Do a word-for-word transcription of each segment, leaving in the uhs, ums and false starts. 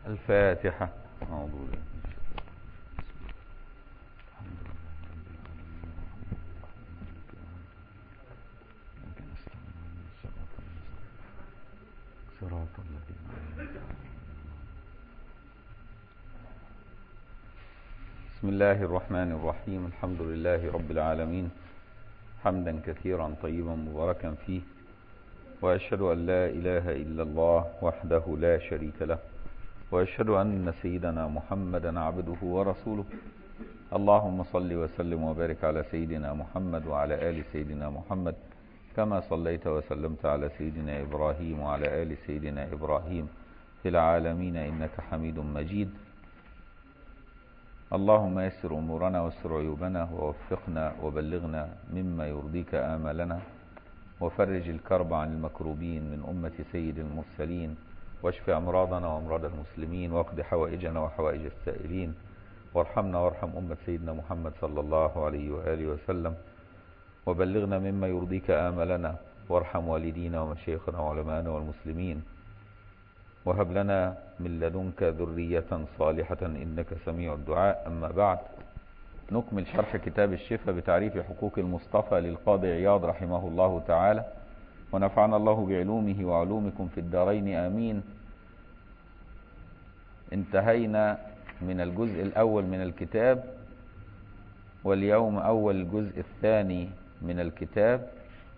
الفاتحة. أعوذ بالله. صراط الذين. بسم الله الرحمن الرحيم. الحمد لله رب العالمين، حمدا كثيرا طيبا مباركا فيه، وأشهد أن لا إله إلا الله وحده لا شريك له، وأشهد أن سيدنا محمدا عبده ورسوله. اللهم صل وسلم وبارك على سيدنا محمد وعلى آل سيدنا محمد، كما صليت وسلمت على سيدنا إبراهيم وعلى آل سيدنا إبراهيم في العالمين إنك حميد مجيد. اللهم يسر أمورنا واستر عيوبنا ووفقنا وبلغنا مما يرضيك آمالنا، وفرج الكرب عن المكروبين من أمة سيد المرسلين، واشف أمراضنا وأمراض المسلمين، واقض حوائجنا وحوائج السائلين، وارحمنا وارحم أمة سيدنا محمد صلى الله عليه وآله وسلم، وبلغنا مما يرضيك آمالنا، وارحم والدينا ومشايخنا وعلماءنا والمسلمين، وهب لنا من لدنك ذرية صالحة إنك سميع الدعاء. أما بعد، نكمل شرح كتاب الشفاء بتعريف حقوق المصطفى للقاضي عياض رحمه الله تعالى، ونفعنا الله بعلومه وعلومكم في الدارين آمين. انتهينا من الجزء الأول من الكتاب، واليوم أول الجزء الثاني من الكتاب،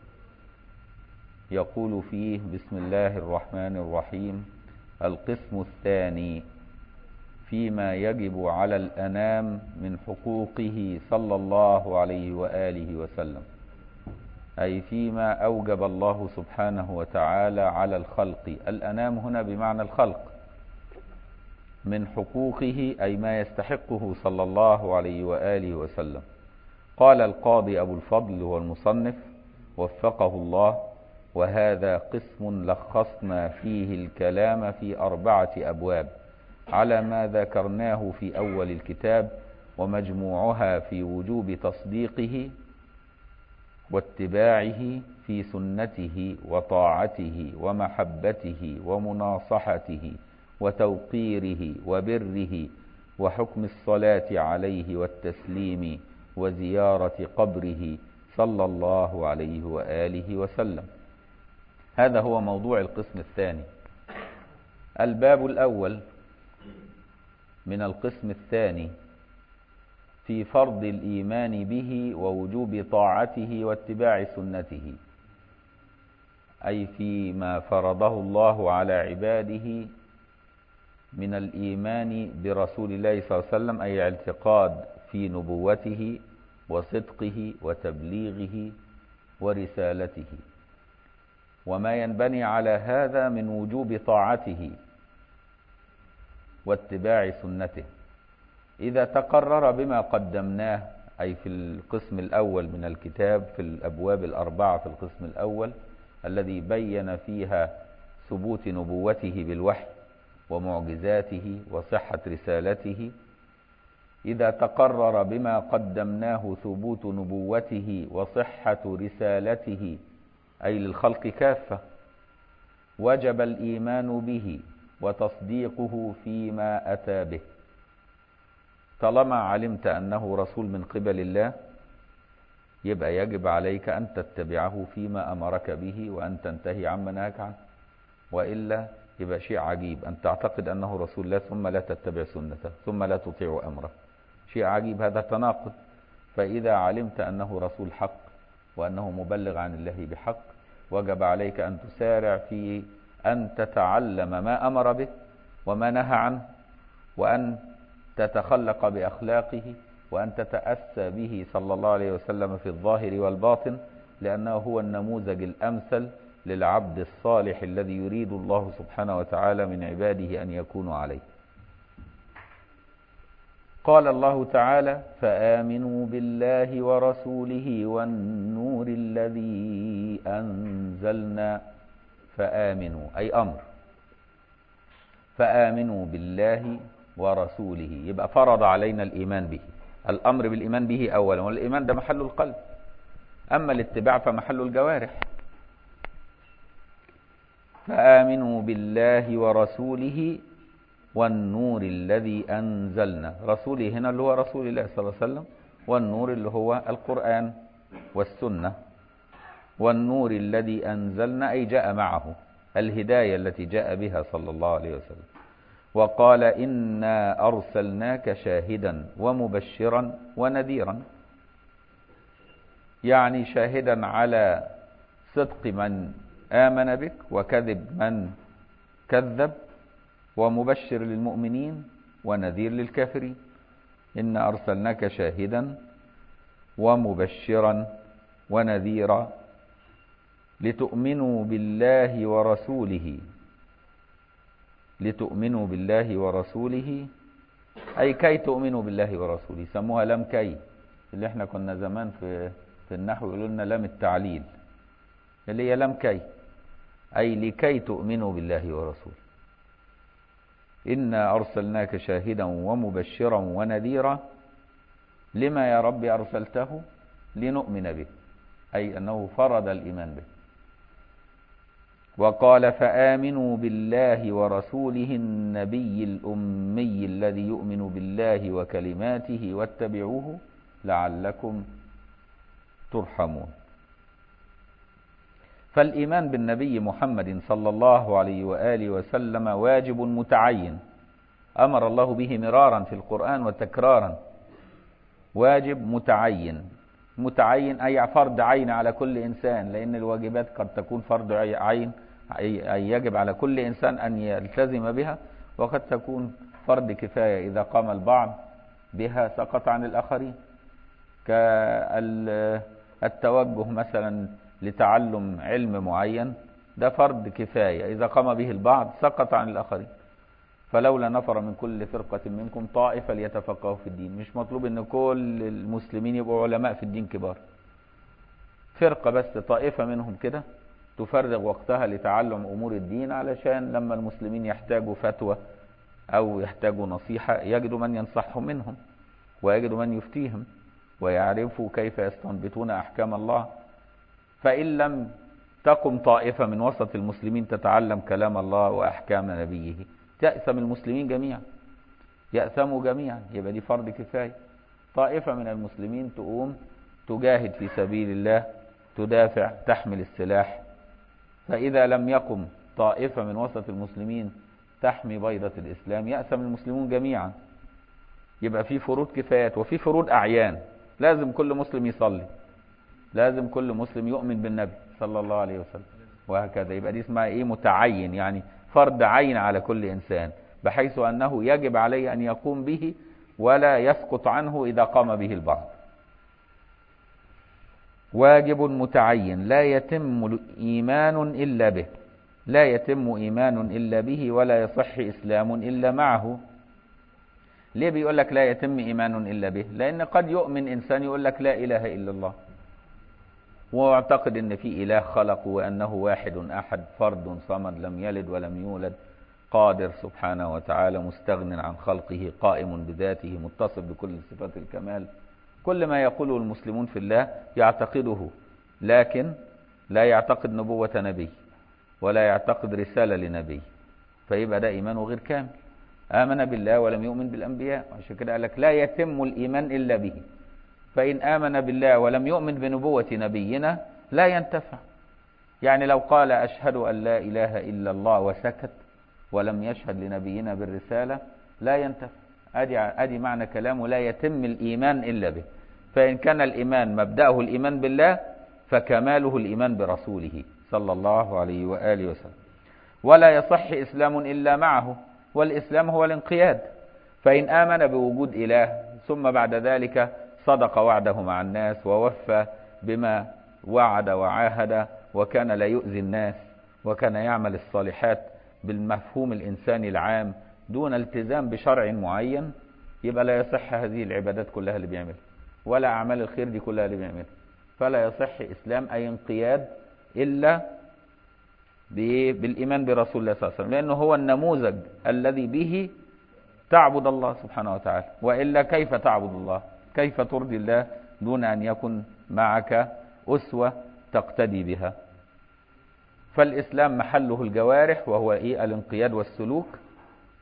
يقول فيه: بسم الله الرحمن الرحيم. القسم الثاني فيما يجب على الأنام من حقوقه صلى الله عليه وآله وسلم، أي فيما أوجب الله سبحانه وتعالى على الخلق. الأنام هنا بمعنى الخلق، من حقوقه أي ما يستحقه صلى الله عليه وآله وسلم. قال القاضي أبو الفضل والمصنف وفقه الله: وهذا قسم لخصنا فيه الكلام في أربعة أبواب على ما ذكرناه في أول الكتاب، ومجموعها في وجوب تصديقه واتباعه في سنته وطاعته ومحبته ومناصحته وتوقيره وبره، وحكم الصلاة عليه والتسليم وزيارة قبره صلى الله عليه وآله وسلم. هذا هو موضوع القسم الثاني. الباب الأول من القسم الثاني في فرض الإيمان به ووجوب طاعته واتباع سنته، أي فيما فرضه الله على عباده من الإيمان برسول الله صلى الله عليه وسلم، أي اعتقاد في نبوته وصدقه وتبليغه ورسالته، وما ينبني على هذا من وجوب طاعته واتباع سنته. إذا تقرر بما قدمناه، أي في القسم الأول من الكتاب في الأبواب الأربعة في القسم الأول الذي بين فيها ثبوت نبوته بالوحي ومعجزاته وصحة رسالته، إذا تقرر بما قدمناه ثبوت نبوته وصحة رسالته أي للخلق كافة، وجب الإيمان به وتصديقه فيما أتى به. طالما علمت أنه رسول من قبل الله، يبقى يجب عليك أن تتبعه فيما أمرك به وأن تنتهي عما نهاك عنه، وإلا يبقى شيء عجيب أن تعتقد أنه رسول الله ثم لا تتبع سنته ثم لا تطيع أمره. شيء عجيب، هذا تناقض. فإذا علمت أنه رسول حق وأنه مبلغ عن الله بحق، وجب عليك أن تسارع في أن تتعلم ما أمر به وما نهى عنه، وأن تتخلق بأخلاقه، وأن تتأسى به صلى الله عليه وسلم في الظاهر والباطن، لأنه هو النموذج الأمثل للعبد الصالح الذي يريد الله سبحانه وتعالى من عباده أن يكونوا عليه. قال الله تعالى: فآمنوا بالله ورسوله والنور الذي أنزلنا. فآمنوا أي أمر، فآمنوا بالله ورسوله، يبقى فرض علينا الإيمان به. الأمر بالإيمان به أولا، والإيمان ده محل القلب، أما الاتباع فمحل الجوارح. فآمنوا بالله ورسوله والنور الذي أنزلنا. رسوله هنا اللي هو رسول الله صلى الله عليه وسلم، والنور اللي هو القرآن والسنة. والنور الذي أنزلنا أي جاء معه الهداية التي جاء بها صلى الله عليه وسلم. وقال إنا أرسلناك شاهدا ومبشرا ونذيرا، يعني شاهدا على صدق من آمن بك وكذب من كذب، ومبشر للمؤمنين ونذير للكافرين. إنا أرسلناك شاهدا ومبشرا ونذيرا لتؤمنوا بالله ورسوله. لتؤمنوا بالله ورسوله أي كي تؤمنوا بالله ورسوله. سموها لام كي، اللي احنا كنا زمان في في النحو يقولوا لنا لام التعليل، اللي هي لام كي، أي لكي تؤمنوا بالله ورسوله. إنا أرسلناك شاهدا ومبشرا ونذيرا. لما يا رب أرسلته؟ لنؤمن به، أي أنه فرض الإيمان به. وقال فآمنوا بالله ورسوله النبي الأمي الذي يؤمن بالله وكلماته واتبعوه لعلكم ترحمون. فالإيمان بالنبي محمد صلى الله عليه وآله وسلم واجب متعين، أمر الله به مرارا في القرآن وتكرارا. واجب متعين، متعين أي فرض عين على كل إنسان، لأن الواجبات قد تكون فرض عين أي يجب على كل إنسان أن يلتزم بها، وقد تكون فرض كفاية إذا قام البعض بها سقط عن الآخرين، كالتوجه مثلا لتعلم علم معين، ده فرض كفاية إذا قام به البعض سقط عن الآخرين. فلولا نفر من كل فرقة منكم طائفة ليتفقهوا في الدين. مش مطلوب ان كل المسلمين يبقوا علماء في الدين كبار، فرقة بس طائفة منهم كده تفرغ وقتها لتعلم أمور الدين، علشان لما المسلمين يحتاجوا فتوى أو يحتاجوا نصيحة يجدوا من ينصحهم منهم، ويجدوا من يفتيهم، ويعرفوا كيف يستنبطون أحكام الله. فإن لم تقم طائفة من وسط المسلمين تتعلم كلام الله وأحكام نبيه يأثم المسلمين جميعا، يأثموا جميعا. يبقى دي فرض كفاية. طائفة من المسلمين تقوم تجاهد في سبيل الله، تدافع، تحمل السلاح. فإذا لم يقم طائفة من وسط المسلمين تحمي بيضة الإسلام يأثم المسلمون جميعا. يبقى في فروض كفايات وفي فروض أعيان. لازم كل مسلم يصلي، لازم كل مسلم يؤمن بالنبي صلى الله عليه وسلم، وهكذا. يبقى دي اسمها ايه؟ متعين، يعني فرض عين على كل إنسان، بحيث أنه يجب عليه أن يقوم به ولا يسقط عنه إذا قام به البعض. واجب متعين لا يتم إيمان إلا به، لا يتم إيمان إلا به، ولا يصح إسلام إلا معه. ليه بيقول لك لا يتم إيمان إلا به؟ لأن قد يؤمن إنسان يقول لك لا إله إلا الله، واعتقد ان في اله خلق، وانه واحد احد فرد صمد لم يلد ولم يولد، قادر سبحانه وتعالى، مستغن عن خلقه، قائم بذاته، متصف بكل صفات الكمال. كل ما يقوله المسلمون في الله يعتقده، لكن لا يعتقد نبوة نبي ولا يعتقد رسالة لنبي، فيبقى ده ايمانه غير كامل. آمن بالله ولم يؤمن بالأنبياء، عشان كده قال لك لا يتم الإيمان إلا به. فإن آمن بالله ولم يؤمن بنبوة نبينا لا ينتفع. يعني لو قال أشهد أن لا إله إلا الله وسكت ولم يشهد لنبينا بالرسالة لا ينتفع. أدي, أدي معنى كلامه لا يتم الإيمان إلا به. فإن كان الإيمان مبدأه الإيمان بالله فكماله الإيمان برسوله صلى الله عليه وآله وسلم. ولا يصح إسلام إلا معه، والإسلام هو الانقياد. فإن آمن بوجود إله ثم بعد ذلك صدق وعده مع الناس ووفى بما وعد وعاهد، وكان لا يؤذي الناس، وكان يعمل الصالحات بالمفهوم الإنساني العام دون التزام بشرع معين، يبقى لا يصح هذه العبادات كلها اللي بيعملها، ولا أعمال الخير دي كلها اللي بيعملها. فلا يصح إسلام أي انقياد إلا بالإيمان برسول الله صلى الله عليه وسلم، لأنه هو النموذج الذي به تعبد الله سبحانه وتعالى. وإلا كيف تعبد الله؟ كيف ترضي الله دون أن يكن معك أسوة تقتدي بها؟ فالإسلام محله الجوارح، وهو إيه؟ الانقياد والسلوك.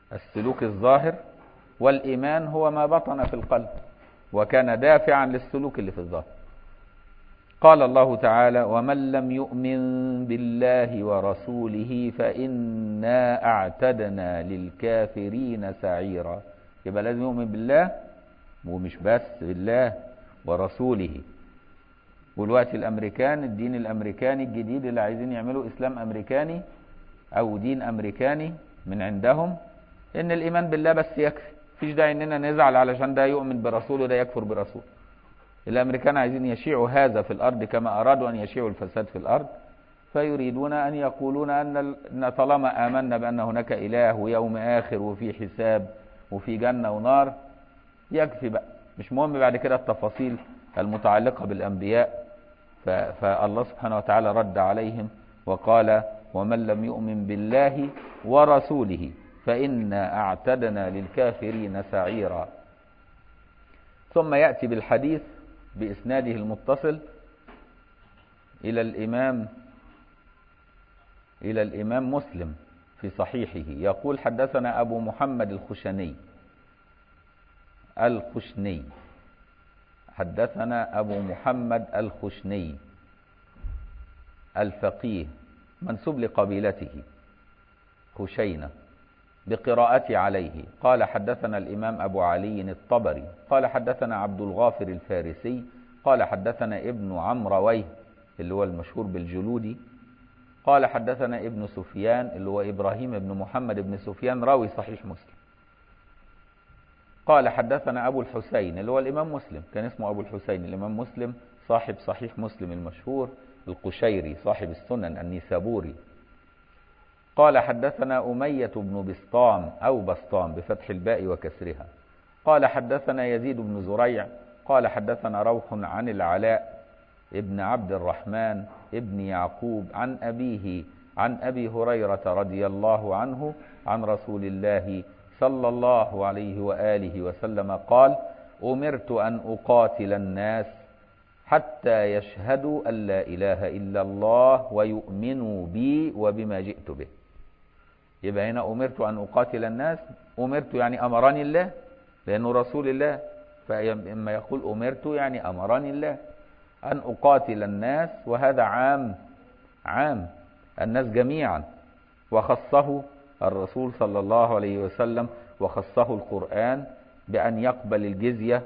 السلوك الظاهر، والإيمان هو ما بطن في القلب وكان دافعا للسلوك اللي في الظاهر. قال الله تعالى: ومن لم يؤمن بالله ورسوله فإنا أعتدنا للكافرين سعيرا. يبقى لازم يؤمن بالله، ومش بس بالله ورسوله. والوقت الأمريكان، الدين الأمريكاني الجديد اللي عايزين يعملوا إسلام أمريكاني أو دين أمريكاني من عندهم، إن الإيمان بالله بس يكفي، مفيش داعي إننا نزعل علشان ده يؤمن برسوله ده يكفر برسوله. الأمريكان عايزين يشيعوا هذا في الأرض كما أرادوا أن يشيعوا الفساد في الأرض، فيريدون أن يقولون أن طالما آمنا بأن هناك إله ويوم آخر وفي حساب وفي جنة ونار يكفي بقى، مش مهم بعد كده التفاصيل المتعلقة بالأنبياء. فالله سبحانه وتعالى رد عليهم وقال: ومن لم يؤمن بالله ورسوله فإنا أعتدنا للكافرين سعيرا. ثم يأتي بالحديث بإسناده المتصل إلى الإمام إلى الإمام مسلم في صحيحه، يقول: حدثنا أبو محمد الخشني الخشني حدثنا أبو محمد الخشني الفقيه منسوب لقبيلته خشينة بقراءتي عليه. قال: حدثنا الإمام أبو علي الطبري قال: حدثنا عبد الغافر الفارسي قال: حدثنا ابن عمرويه اللي هو المشهور بالجلودي قال: حدثنا ابن سفيان اللي هو إبراهيم بن محمد بن سفيان راوي صحيح مسلم قال: حدثنا أبو الحسين اللي هو الإمام مسلم، كان اسمه أبو الحسين الإمام مسلم صاحب صحيح مسلم المشهور القشيري صاحب السنن النيسابوري قال: حدثنا أمية بن بسطام أو بسطام بفتح الباء وكسرها قال: حدثنا يزيد بن زريع قال: حدثنا روح عن العلاء ابن عبد الرحمن ابن يعقوب عن أبيه عن أبي هريرة رضي الله عنه عن رسول الله صلى الله عليه وآله وسلم قال: أمرت أن أقاتل الناس حتى يشهدوا أن لا إله إلا الله ويؤمنوا بي وبما جئت به. يبقى هنا أمرت أن أقاتل الناس، أمرت يعني أمرني الله لأنه رسول الله، فإما يقول أمرت يعني أمرني الله أن أقاتل الناس، وهذا عام عام الناس جميعا، وخصه الرسول صلى الله عليه وسلم وخصه القرآن بأن يقبل الجزية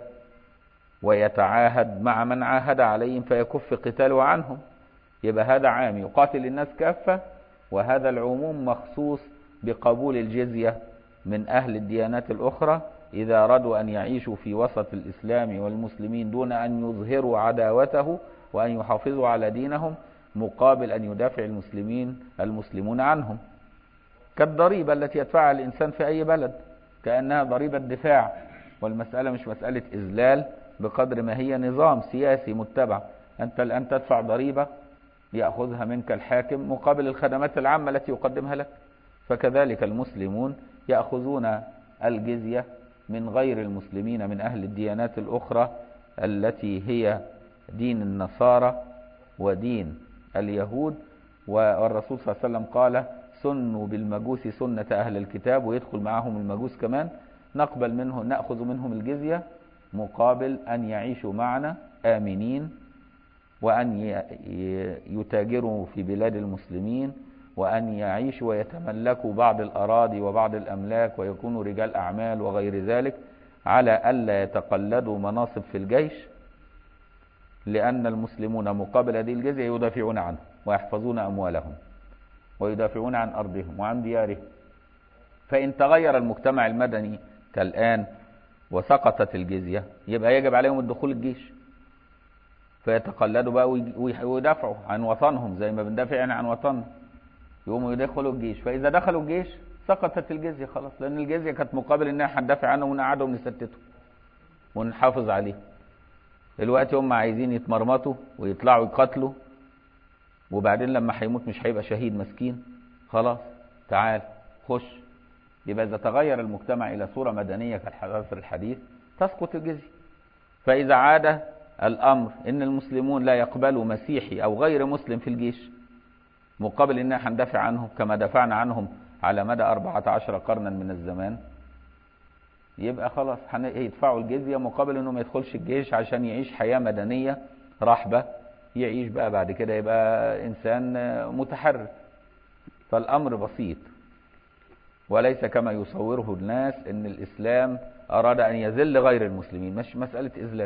ويتعاهد مع من عاهد عليهم فيكف قتاله عنهم. يبقى هذا عام يقاتل الناس كافة، وهذا العموم مخصوص بقبول الجزية من أهل الديانات الأخرى إذا أرادوا أن يعيشوا في وسط الإسلام والمسلمين دون أن يظهروا عداوته وأن يحافظوا على دينهم مقابل أن يدافع المسلمين المسلمون عنهم، كالضريبة التي يدفعها الإنسان في أي بلد كأنها ضريبة دفاع، والمسألة مش مسألة إذلال بقدر ما هي نظام سياسي متبع. أنت الآن تدفع ضريبة يأخذها منك الحاكم مقابل الخدمات العامة التي يقدمها لك، فكذلك المسلمون يأخذون الجزية من غير المسلمين من أهل الديانات الأخرى التي هي دين النصارى ودين اليهود. والرسول صلى الله عليه وسلم قال: سنوا بالمجوس سنة أهل الكتاب، ويدخل معهم المجوس كمان، نقبل منه نأخذ منهم الجزية مقابل أن يعيشوا معنا آمنين، وأن يتاجروا في بلاد المسلمين، وأن يعيشوا ويتملكوا بعض الأراضي وبعض الأملاك ويكونوا رجال أعمال وغير ذلك، على ألا يتقلدوا مناصب في الجيش، لأن المسلمون مقابل هذه الجزية يدافعون عنه ويحفظون أموالهم ويدافعون عن أرضهم وعن ديارهم. فإن تغير المجتمع المدني كالآن وسقطت الجزية يبقى يجب عليهم الدخول الجيش، فيتقلدوا بقى ويدافعوا عن وطنهم زي ما بندافع يعني عن وطننا، يقوموا يدخلوا الجيش. فإذا دخلوا الجيش سقطت الجزية خلاص، لأن الجزية كانت مقابل إنها هندافع عنهم ونقعدهم ونستتهم ونحافظ عليه. دلوقتي هم عايزين يتمرمطوا ويطلعوا يقتلوا، وبعدين لما هيموت مش هيبقى شهيد مسكين، خلاص تعال خش. يبقى إذا تغير المجتمع إلى صورة مدنية كالعصر الحديث تسقط الجزية. فإذا عاد الأمر إن المسلمون لا يقبلوا مسيحي أو غير مسلم في الجيش مقابل إننا هندافع عنهم كما دافعنا عنهم على مدى أربعة عشر قرنا من الزمان، يبقى خلاص يدفعوا الجزية مقابل انه ما يدخلش الجيش عشان يعيش حياة مدنية رحبة، يعيش بقى بعد كده يبقى انسان متحرر. فالامر بسيط، وليس كما يصوره الناس ان الاسلام اراد ان يذل غير المسلمين، مش مسألة اذلال.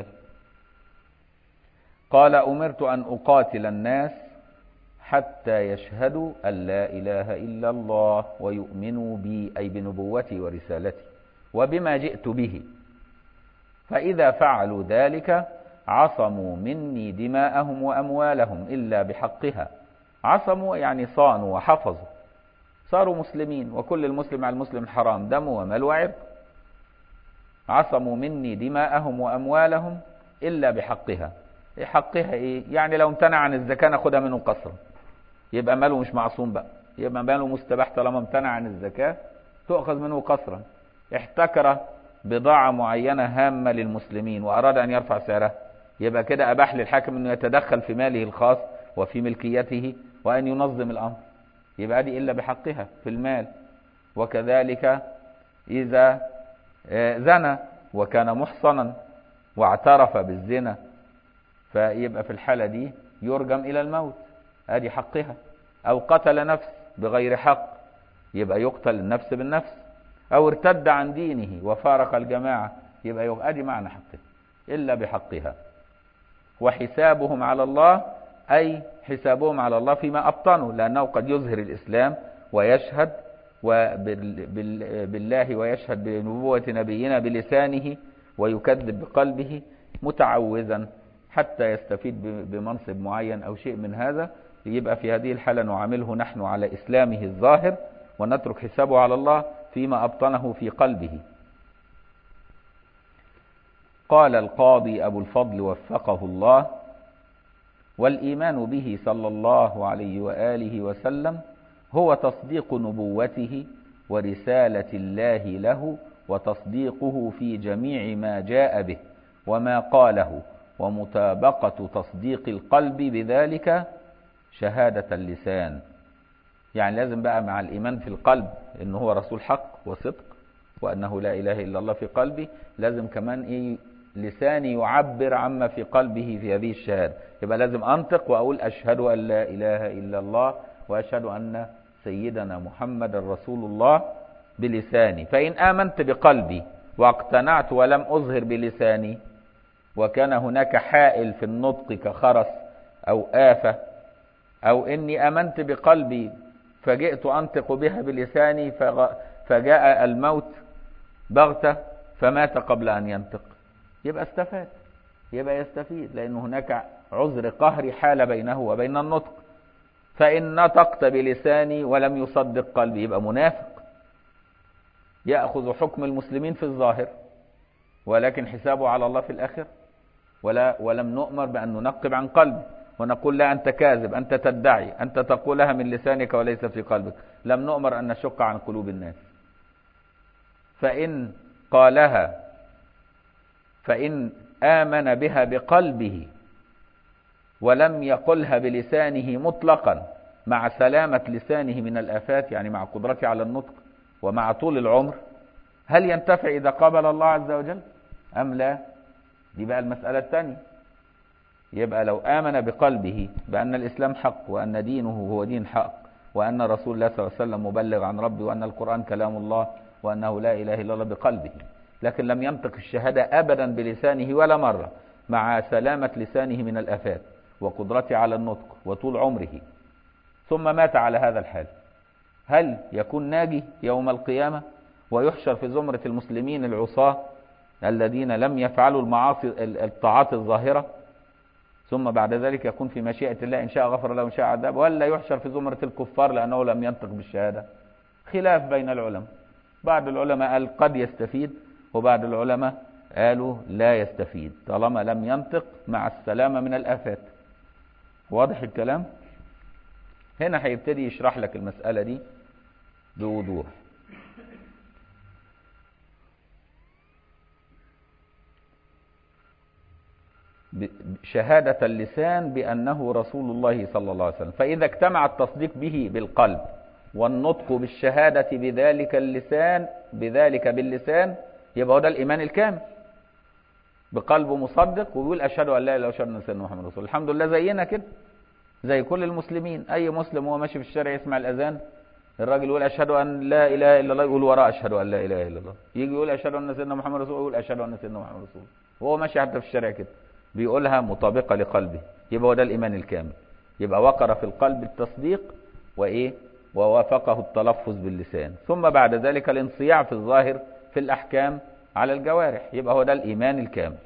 قال امرت ان اقاتل الناس حتى يشهدوا ان لا اله الا الله ويؤمنوا بي، اي بنبوتي ورسالتي وبما جئت به، فإذا فعلوا ذلك عصموا مني دماءهم وأموالهم إلا بحقها. عصموا يعني صانوا وحفظوا، صاروا مسلمين، وكل المسلم على المسلم حرام دمه ومال وعرض. عصموا مني دماءهم وأموالهم إلا بحقها. إيه حقها إيه؟ يعني لو امتنع عن الزكاة ناخدها منه قصرا، يبقى ماله مش معصوم بقى، يبقى ماله مستباح طالما امتنع عن الزكاة تؤخذ منه قصرا. احتكر بضاعة معينة هامة للمسلمين وأراد أن يرفع سعرها، يبقى كده أباح للحاكم أنه يتدخل في ماله الخاص وفي ملكيته وأن ينظم الأمر، يبقى دي إلا بحقها في المال. وكذلك إذا زنى وكان محصنا واعترف بالزنا، فيبقى في الحالة دي يرجم إلى الموت، هذه حقها. أو قتل نفس بغير حق، يبقى يقتل النفس بالنفس. أو ارتد عن دينه وفارق الجماعة، يبقى أدي معنى حقها إلا بحقها. وحسابهم على الله، أي حسابهم على الله فيما أبطنوا، لأنه قد يظهر الإسلام ويشهد بالله ويشهد بنبوة نبينا بلسانه ويكذب بقلبه متعوذا حتى يستفيد بمنصب معين أو شيء من هذا، يبقى في هذه الحالة نعامله نحن على إسلامه الظاهر ونترك حسابه على الله فيما أبطنه في قلبه. قال القاضي أبو الفضل وفقه الله: والإيمان به صلى الله عليه وآله وسلم هو تصديق نبوته ورسالة الله له، وتصديقه في جميع ما جاء به وما قاله، ومطابقة تصديق القلب بذلك شهادة اللسان. يعني لازم بقى مع الإيمان في القلب إنه هو رسول حق وصدق وأنه لا إله إلا الله في قلبي، لازم كمان إيه؟ لساني يعبر عما في قلبه في هذه الشهادة. يبقى لازم أنطق وأقول أشهد أن لا إله إلا الله وأشهد أن سيدنا محمد رسول الله بلساني. فإن آمنت بقلبي واقتنعت ولم أظهر بلساني، وكان هناك حائل في النطق كخرس أو آفة، أو إني آمنت بقلبي فجئت أنطق بها بلساني فجاء الموت بغتة فمات قبل أن ينطق، يبقى استفاد، يبقى يستفيد، لأن هناك عذر قهري حال بينه وبين النطق. فإن نطقت بلساني ولم يصدق قلبي يبقى منافق، يأخذ حكم المسلمين في الظاهر ولكن حسابه على الله في الآخر. ولا ولم نؤمر بأن ننقب عن قلبه ونقول لا أنت كاذب، أنت تدعي، أنت تقولها من لسانك وليس في قلبك. لم نؤمر أن نشق عن قلوب الناس. فإن قالها فإن آمن بها بقلبه ولم يقلها بلسانه مطلقا مع سلامة لسانه من الآفات، يعني مع قدرته على النطق ومع طول العمر، هل ينتفع إذا قابل الله عز وجل أم لا؟ دي بقى المسألة الثانية. يبقى لو آمن بقلبه بأن الإسلام حق وأن دينه هو دين حق وأن رسول الله صلى الله عليه وسلم مبلغ عن ربه وأن القرآن كلام الله وأنه لا إله إلا الله بقلبه، لكن لم ينطق الشهادة أبدا بلسانه ولا مرة مع سلامة لسانه من الآفات وقدرته على النطق وطول عمره، ثم مات على هذا الحال، هل يكون ناجي يوم القيامة ويحشر في زمرة المسلمين العصاة الذين لم يفعلوا المعاصي الطاعات الظاهرة، ثم بعد ذلك يكون في مشيئة الله إن شاء غفر له وإن شاء عذاب، ولا يحشر في زمرة الكفار لأنه لم ينطق بالشهادة؟ خلاف بين العلماء. بعض العلماء قال قد يستفيد، وبعض العلماء قالوا لا يستفيد طالما لم ينطق مع السلامة من الآفات. واضح الكلام؟ هنا هيبتدي يشرح لك المسألة دي بوضوح. شهادة اللسان بأنه رسول الله صلى الله عليه وسلم، فإذا اجتمع التصديق به بالقلب والنطق بالشهادة بذلك اللسان بذلك باللسان، يبقى هو ده الإيمان الكامل، بقلبه مصدق ويقول أشهد أن لا إله إلا الله وأشهد أن سيدنا محمد رسول الله. الحمد لله زينا كده، زي كل المسلمين. أي مسلم وهو ماشي في الشارع يسمع الأذان، الراجل يقول أشهد أن لا إله إلا الله، يقول وراه أشهد أن لا إله إلا الله. يجي يقول أشهد أن سيدنا محمد رسول الله، يقول أشهد أن سيدنا محمد رسول الله. وهو ماشي حتى في الشارع كده بيقولها مطابقة لقلبه، يبقى هو ده الإيمان الكامل. يبقى وقر في القلب التصديق وإيه ووافقه التلفظ باللسان، ثم بعد ذلك الانصياع في الظاهر في الأحكام على الجوارح، يبقى هو ده الإيمان الكامل.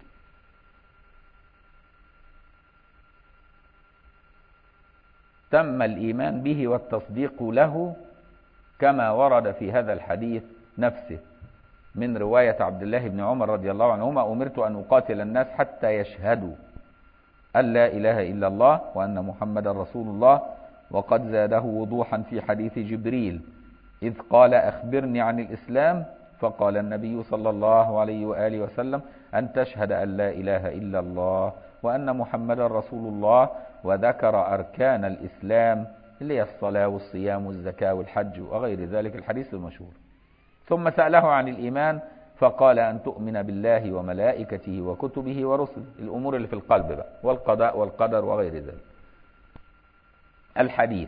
تم الإيمان به والتصديق له كما ورد في هذا الحديث نفسه من رواية عبد الله بن عمر رضي الله عنهما: أمرت أن أقاتل الناس حتى يشهدوا أن لا إله إلا الله وأن محمدا رسول الله. وقد زاده وضوحا في حديث جبريل إذ قال: أخبرني عن الإسلام، فقال النبي صلى الله عليه وآله وسلم: أن تشهد أن لا إله إلا الله وأن محمدا رسول الله، وذكر أركان الإسلام اللي هي الصلاة والصيام والزكاة والحج وغير ذلك، الحديث المشهور. ثم سأله عن الإيمان فقال: أن تؤمن بالله وملائكته وكتبه ورسله، الأمور اللي في القلب بقى، والقضاء والقدر وغير ذلك. الحديث: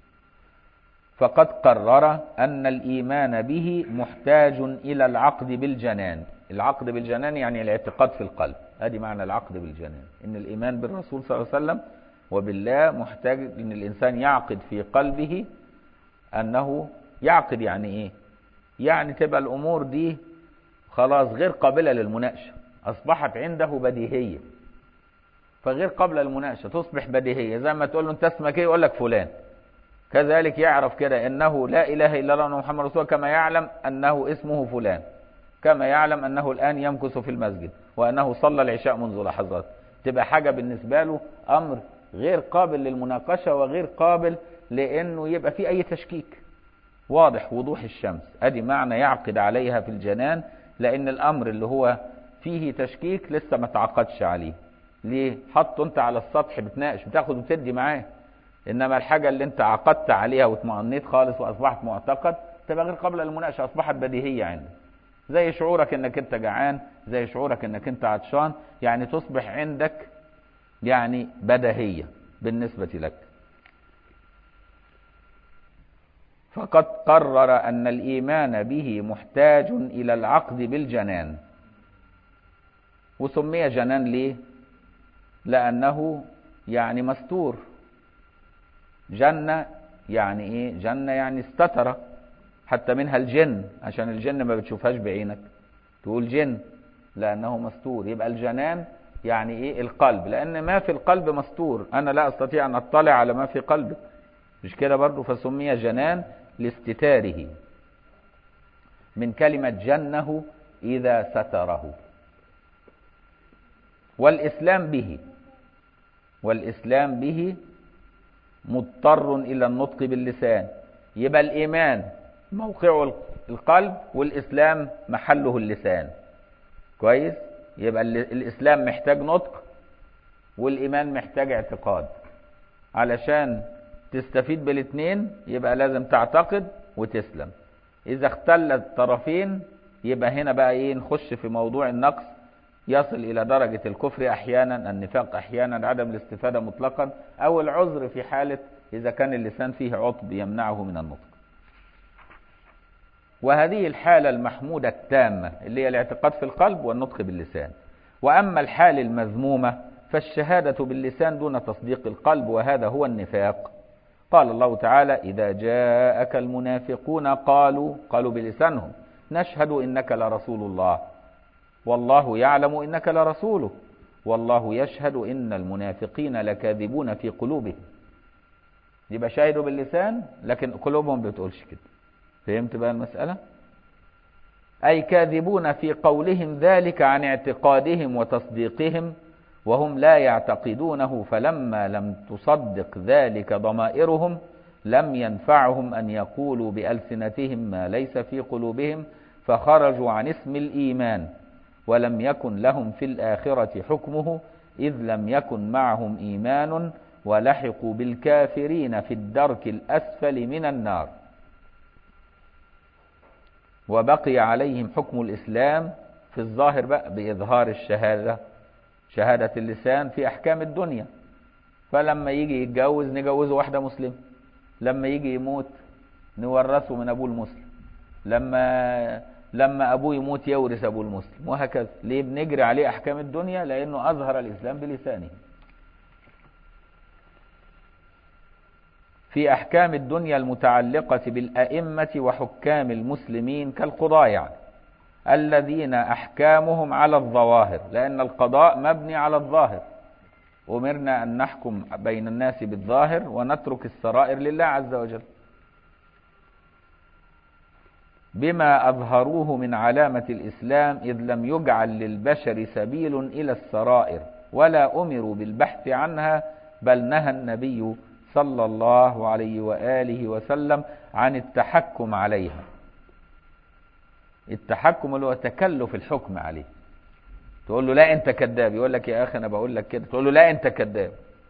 فقد قرر أن الإيمان به محتاج إلى العقد بالجنان. العقد بالجنان يعني الاعتقاد في القلب، هذه معنى العقد بالجنان، إن الإيمان بالرسول صلى الله عليه وسلم وبالله محتاج إن الإنسان يعقد في قلبه أنه يعقد. يعني إيه؟ يعني تبقى الأمور دي خلاص غير قابلة للمناقشة، أصبحت عنده بديهية، فغير قابلة للمناقشة تصبح بديهية. زي ما تقول له أنت اسمك إيه يقول لك فلان، كذلك يعرف كده أنه لا إله إلا الله وأن محمد رسول الله، كما يعلم أنه اسمه فلان، كما يعلم أنه الآن يمكث في المسجد وأنه صلى العشاء منذ لحظات. تبقى حاجة بالنسبة له أمر غير قابل للمناقشة وغير قابل لأنه يبقى فيه أي تشكيك، واضح وضوح الشمس. أدي معنى يعقد عليها في الجنان، لأن الأمر اللي هو فيه تشكيك لسه ما تعقدش عليه. ليه؟ حطه أنت على السطح بتناقش بتاخد وتدي معاه، إنما الحاجة اللي أنت عقدت عليها واطمأنيت خالص وأصبحت معتقد تبقى غير قابلة للمناقشة، أصبحت بديهية عندك. زي شعورك إنك أنت جعان، زي شعورك إنك أنت عطشان، يعني تصبح عندك يعني بديهية بالنسبة لك. فقد قرر أن الإيمان به محتاج إلى العقد بالجنان. وسمي جنان ليه؟ لأنه يعني مستور. جنة يعني إيه؟ جنة يعني استتر، حتى منها الجن، عشان الجن ما بتشوفهاش بعينك تقول جن، لأنه مستور. يبقى الجنان يعني إيه؟ القلب، لأن ما في القلب مستور، أنا لا أستطيع أن أطلع على ما في قلبك، مش كده برضو؟ فسمي جنان لاستتاره، من كلمة جنه إذا ستره. والإسلام به، والإسلام به مضطر إلى النطق باللسان. يبقى الإيمان موقعه القلب والإسلام محله اللسان. كويس؟ يبقى الإسلام محتاج نطق والإيمان محتاج اعتقاد. علشان تستفيد بالاثنين يبقى لازم تعتقد وتسلم. إذا اختل الطرفين يبقى هنا بقى إيه؟ نخش في موضوع النقص، يصل إلى درجة الكفر أحيانا، النفاق أحيانا، عدم الاستفادة مطلقا، أو العذر في حالة إذا كان اللسان فيه عطب يمنعه من النطق. وهذه الحالة المحمودة التامة اللي هي الاعتقاد في القلب والنطق باللسان. وأما الحال المذمومة فالشهادة باللسان دون تصديق القلب، وهذا هو النفاق. قال الله تعالى: إذا جاءك المنافقون قالوا قالوا بلسانهم نشهد إنك لرسول الله والله يعلم إنك لرسوله والله يشهد إن المنافقين لكاذبون في قلوبهم. يبقى شاهدوا باللسان لكن قلوبهم بتقولش كده. فهمت بقى المسألة؟ أي كاذبون في قولهم ذلك عن اعتقادهم وتصديقهم، وهم لا يعتقدونه، فلما لم تصدق ذلك ضمائرهم لم ينفعهم أن يقولوا بألسنتهم ما ليس في قلوبهم، فخرجوا عن اسم الإيمان، ولم يكن لهم في الآخرة حكمه، إذ لم يكن معهم إيمان ولحقوا بالكافرين في الدرك الأسفل من النار. وبقي عليهم حكم الإسلام في الظاهر بقى بإظهار الشهادة، شهادة اللسان في أحكام الدنيا. فلما يجي يتجوز نجوزه واحدة مسلم، لما يجي يموت نورثه من أبوه المسلم، لما لما أبوه يموت يورث أبوه المسلم، وهكذا. ليه بنجري عليه أحكام الدنيا؟ لأنه أظهر الإسلام بلسانه. في أحكام الدنيا المتعلقة بالأئمة وحكام المسلمين كالقضاة يعني، الذين أحكامهم على الظواهر، لأن القضاء مبني على الظاهر. أمرنا أن نحكم بين الناس بالظاهر ونترك السرائر لله عز وجل. بما أظهروه من علامة الإسلام، إذ لم يجعل للبشر سبيل إلى السرائر ولا أمروا بالبحث عنها، بل نهى النبي صلى الله عليه وآله وسلم عن التحكم عليها. التحكم اللي هو تكلف الحكم عليه. تقول له لا أنت كذاب، يقول لك يا أخي أنا بقول لك كده، تقول له لا أنت كذاب،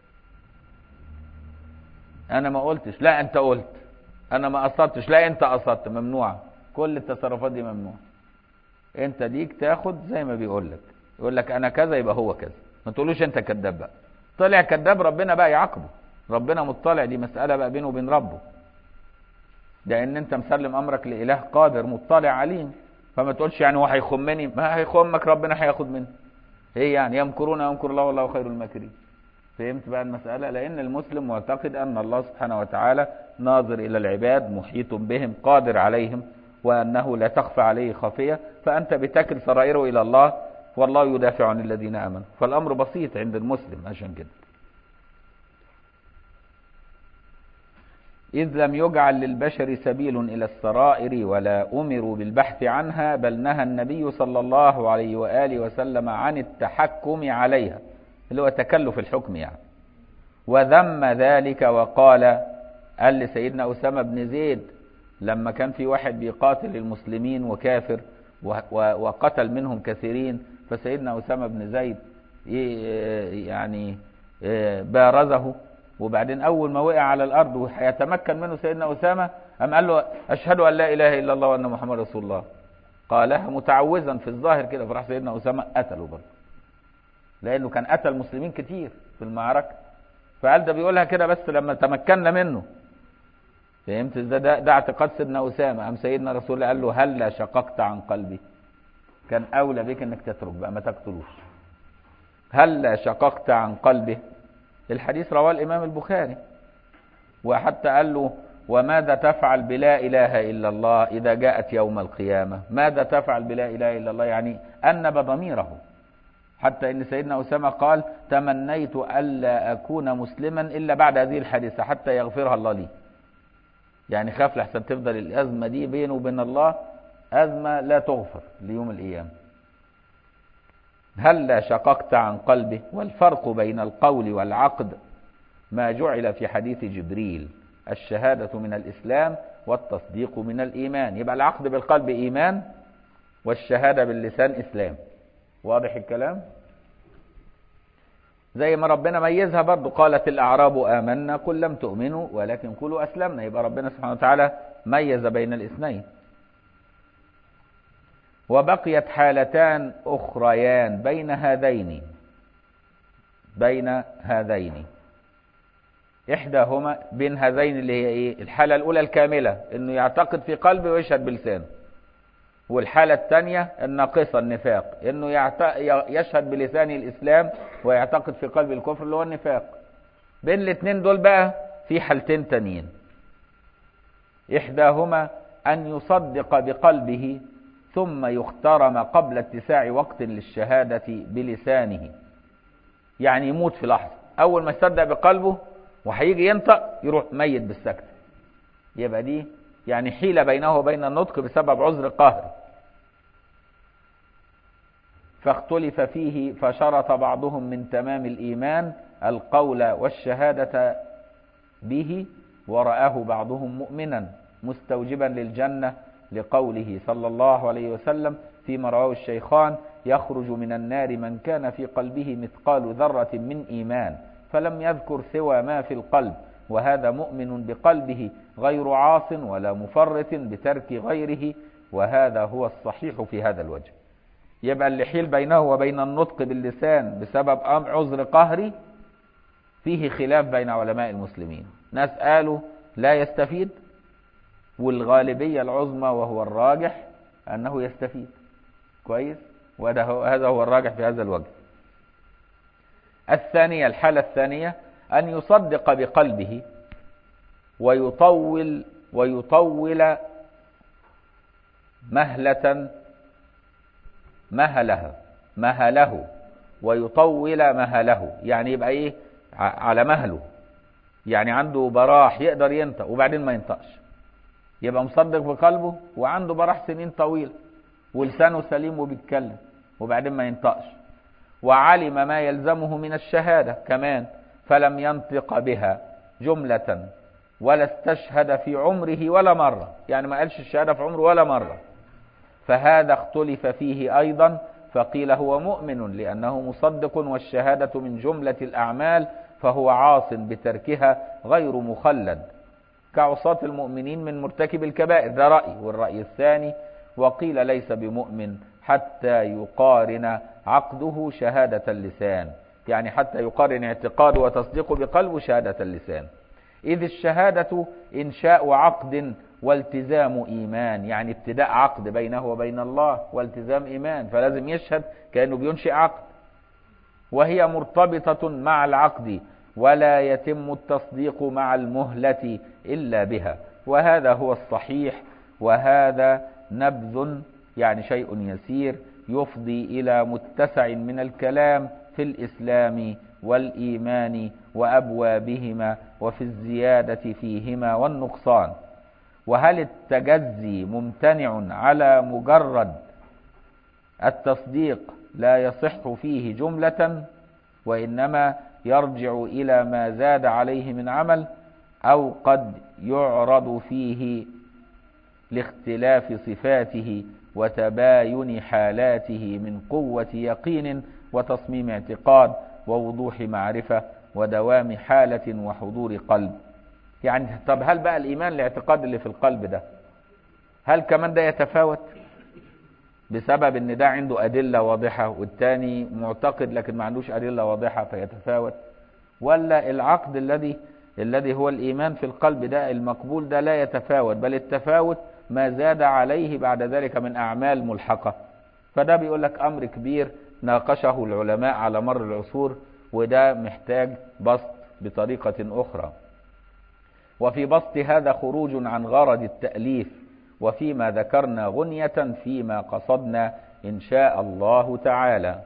أنا ما قلتش، لا أنت قلت، أنا ما قصدتش، لا أنت قصدت. ممنوعة، كل التصرفات دي ممنوعة. أنت ديك تاخد زي ما بيقول لك، يقول لك أنا كذا يبقى هو كذا، ما تقولوش أنت كذاب بقى. طلع كذاب ربنا بقى يعاقبه، ربنا مطلع، دي مسألة بقى بينه وبين ربه، لأن أنت مسلم أمرك لإله قادر مطلع عليم. فما تقولش يعني هو هيخمني، ما هيخمك ربنا هياخد منه. هي يعني يمكرون يمكر الله والله خير الماكرين. فهمت بقى المسألة؟ لأن المسلم معتقد أن الله سبحانه وتعالى ناظر إلى العباد، محيط بهم، قادر عليهم، وأنه لا تخفى عليه خافية. فأنت بتكل سرائره إلى الله، والله يدافع عن الذين آمنوا. فالأمر بسيط عند المسلم عشان كده. إذ لم يجعل للبشر سبيل إلى السرائر ولا أمروا بالبحث عنها، بل نهى النبي صلى الله عليه وآله وسلم عن التحكم عليها، اللي هو تكلف الحكم يعني. وذم ذلك وقال، قال لسيدنا أسامة بن زيد لما كان في واحد بيقاتل المسلمين وكافر وقتل منهم كثيرين، فسيدنا أسامة بن زيد يعني بارزه، وبعدين أول ما وقع على الأرض ويتمكن منه سيدنا أسامة أم قال له أشهد أن لا إله إلا الله وأن محمد رسول الله، قالها متعوذا في الظاهر كده، فراح سيدنا أسامة قتله برضه، لأنه كان قتل مسلمين كتير في المعركة. فقال ده بيقولها كده بس لما تمكنا منه. فهمت ازاي؟ ده, ده اعتقاد سيدنا أسامة. أم سيدنا رسول الله قال له هلا شققت عن قلبي، كان أولى بك أنك تترك بقى ما تقتلوش. هلا شققت عن قلبه، الحديث رواه الإمام البخاري. وحتى قال له وماذا تفعل بلا إله إلا الله إذا جاءت يوم القيامة؟ ماذا تفعل بلا إله إلا الله؟ يعني أنب ضميره. حتى إن سيدنا أسامة قال تمنيت ألا أكون مسلما إلا بعد هذه الحادثة حتى يغفرها الله لي. يعني خاف لحسن تفضل الأزمة دي بينه وبين الله أزمة لا تغفر ليوم القيامة. هلا شققت عن قلبه. والفرق بين القول والعقد ما جعل في حديث جبريل، الشهادة من الإسلام والتصديق من الإيمان. يبقى العقد بالقلب إيمان، والشهادة باللسان إسلام. واضح الكلام؟ زي ما ربنا ميزها برضو، قالت الأعراب آمنا قل لم تؤمنوا ولكن قولوا أسلمنا. يبقى ربنا سبحانه وتعالى ميز بين الاثنين. وبقيت حالتان أخريان بين هذين بين هذين إحداهما بين هذين اللي هي إيه؟ الحالة الأولى الكاملة، إنه يعتقد في قلبه ويشهد بلسانه. والحالة الثانية الناقصة النفاق، إنه يعت... يشهد بلسانه الإسلام ويعتقد في قلبه الكفر اللي هو النفاق. بين الاثنين دول بقى في حالتين تانيين. إحداهما أن يصدق بقلبه ثم يخترم قبل اتساع وقت للشهادة بلسانه، يعني يموت في لحظة. أول ما يصدق بقلبه وهيجي ينطق يروح ميت بالسكت. يبقى دي يعني حيلة بينه وبين النطق بسبب عذر قهري. فاختلف فيه، فشرط بعضهم من تمام الإيمان القول والشهادة به، ورآه بعضهم مؤمنا مستوجبا للجنة، لقوله صلى الله عليه وسلم فيما رواه الشيخان: يخرج من النار من كان في قلبه مثقال ذرة من إيمان فلم يذكر سوى ما في القلب، وهذا مؤمن بقلبه غير عاص ولا مفرط بترك غيره، وهذا هو الصحيح في هذا الوجه. يبقى اللي حيل بينه وبين النطق باللسان بسبب عذر قهري فيه خلاف بين علماء المسلمين. ناس قالوا لا يستفيد، والغالبية العظمى وهو الراجح أنه يستفيد كويس، وهذا هو الراجح في هذا الوجه. الثانية، الحالة الثانية أن يصدق بقلبه ويطول ويطول مهلة مهله مهله ويطول مهله، يعني يبقى ايه على مهله، يعني عنده براح يقدر ينطق وبعدين ما ينطقش، يبقى مصدق بقلبه وعنده براح سنين طويلة ولسانه سليم وبيتكلم وبعدين ما ينطقش، وعلم ما يلزمه من الشهادة كمان فلم ينطق بها جملة ولا استشهد في عمره ولا مرة، يعني ما قالش الشهادة في عمره ولا مرة، فهذا اختلف فيه أيضا، فقيل هو مؤمن لأنه مصدق والشهادة من جملة الأعمال فهو عاص بتركها غير مخلد كعصاة المؤمنين من مرتكب الكبائر، ده رأي. والرأي الثاني وقيل ليس بمؤمن حتى يقارن عقده شهادة اللسان، يعني حتى يقارن اعتقاده وتصديقه بقلبه شهادة اللسان، إذ الشهادة إنشاء عقد والتزام إيمان، يعني ابتداء عقد بينه وبين الله والتزام إيمان، فلازم يشهد كأنه بينشئ عقد، وهي مرتبطة مع العقد ولا يتم التصديق مع المهلة إلا بها، وهذا هو الصحيح. وهذا نبذ يعني شيء يسير يفضي إلى متسع من الكلام في الإسلام والإيمان وأبوابهما وفي الزيادة فيهما والنقصان. وهل التجزي ممتنع على مجرد التصديق لا يصح فيه جملة، وإنما يرجع إلى ما زاد عليه من عمل، أو قد يعرض فيه لاختلاف صفاته وتباين حالاته من قوة يقين وتصميم اعتقاد ووضوح معرفة ودوام حالة وحضور قلب. يعني طب هل بقى الإيمان الاعتقاد اللي في القلب ده هل كمان ده يتفاوت بسبب ان ده عنده أدلة واضحة والتاني معتقد لكن ما عندوش أدلة واضحة فيتفاوت، ولا العقد الذي الذي هو الإيمان في القلب ده المقبول ده لا يتفاوت، بل التفاوت ما زاد عليه بعد ذلك من أعمال ملحقة؟ فده بيقول لك أمر كبير ناقشه العلماء على مر العصور، وده محتاج بسط بطريقة أخرى. وفي بسط هذا خروج عن غرض التأليف، وفيما ذكرنا غنية فيما قصدنا إن شاء الله تعالى.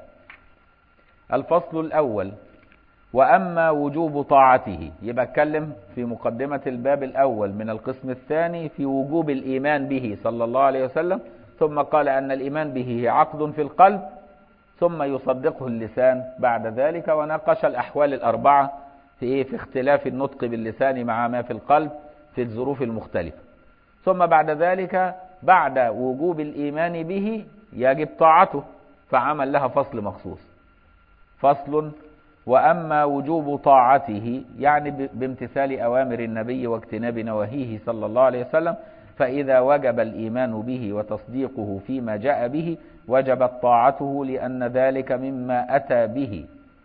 الفصل الأول: وأما وجوب طاعته، يبقى اتكلم في مقدمة الباب الأول من القسم الثاني في وجوب الإيمان به صلى الله عليه وسلم، ثم قال أن الإيمان به عقد في القلب ثم يصدقه اللسان بعد ذلك، وناقش الأحوال الأربعة في إيه؟ في اختلاف النطق باللسان مع ما في القلب في الظروف المختلفة. ثم بعد ذلك بعد وجوب الإيمان به يجب طاعته، فعمل لها فصل مخصوص. فصل: وأما وجوب طاعته يعني بامتثال أوامر النبي واجتناب نواهيه صلى الله عليه وسلم، فإذا وجب الإيمان به وتصديقه فيما جاء به وجبت طاعته، لأن ذلك مما أتى به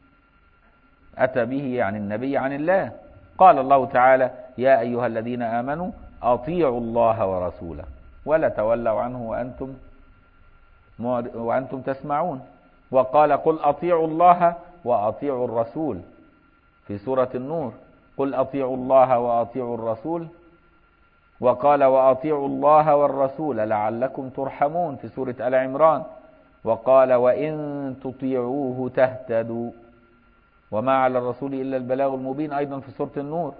أتى به عن النبي عن الله. قال الله تعالى: يا أيها الذين آمنوا أطيعوا الله ورسوله ولا تولوا عنه وأنتم وأنتم تسمعون. وقال: قل أطيعوا الله وأطيعوا الرسول في سورة النور، قل أطيعوا الله وأطيعوا الرسول. وقال: وأطيعوا الله والرسول لعلكم ترحمون في سورة آل عمران. وقال: وإن تطيعوه تهتدوا وما على الرسول إلا البلاغ المبين أيضا في سورة النور.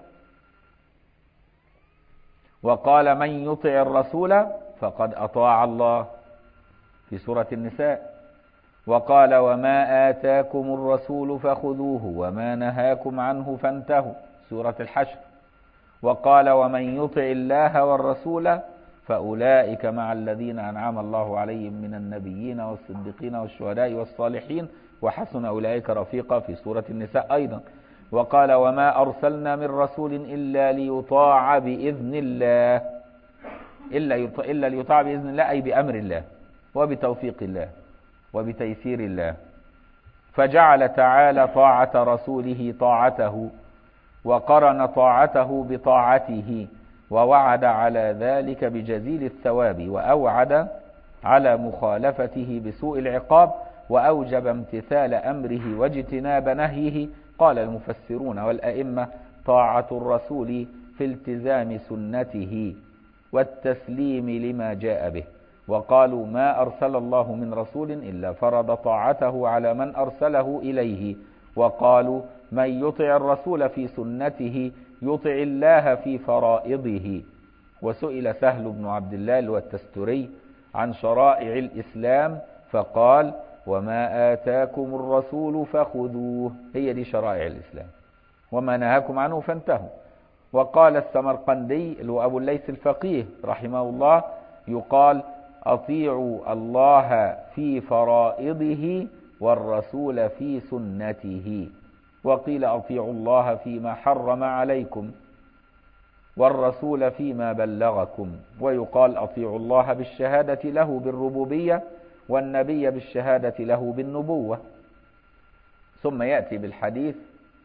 وقال: من يطع الرسول فقد أطاع الله في سورة النساء. وقال: وما آتاكم الرسول فخذوه وما نهاكم عنه فانتهوا سورة الحشر. وقال: ومن يطع الله والرسول فأولئك مع الذين أنعم الله عليهم من النبيين والصديقين والشهداء والصالحين وحسن أولئك رفيقا في سورة النساء أيضا. وقال وما أرسلنا من رسول إلا ليطاع بإذن الله، إلا يطاع إلا ليطاع بإذن الله أي بأمر الله وبتوفيق الله وبتيسير الله. فجعل تعالى طاعة رسوله طاعته، وقرن طاعته بطاعته، ووعد على ذلك بجزيل الثواب، وأوعد على مخالفته بسوء العقاب، وأوجب امتثال أمره واجتناب نهيه. قال المفسرون والأئمة طاعة الرسول في التزام سنته والتسليم لما جاء به، وقالوا ما أرسل الله من رسول إلا فرض طاعته على من أرسله إليه، وقالوا من يطع الرسول في سنته يطع الله في فرائضه. وسئل سهل بن عبد الله التستري عن شرائع الإسلام فقال وما آتاكم الرسول فخذوه، هي دي شرائع الإسلام، وما نهاكم عنه فانتهوا. وقال السمرقندي اللي هو أبو الليث الفقيه رحمه الله يقال أطيعوا الله في فرائضه والرسول في سنته، وقيل أطيعوا الله فيما حرم عليكم والرسول فيما بلغكم، ويقال أطيعوا الله بالشهادة له بالربوبية والنبي بالشهادة له بالنبوة. ثم يأتي بالحديث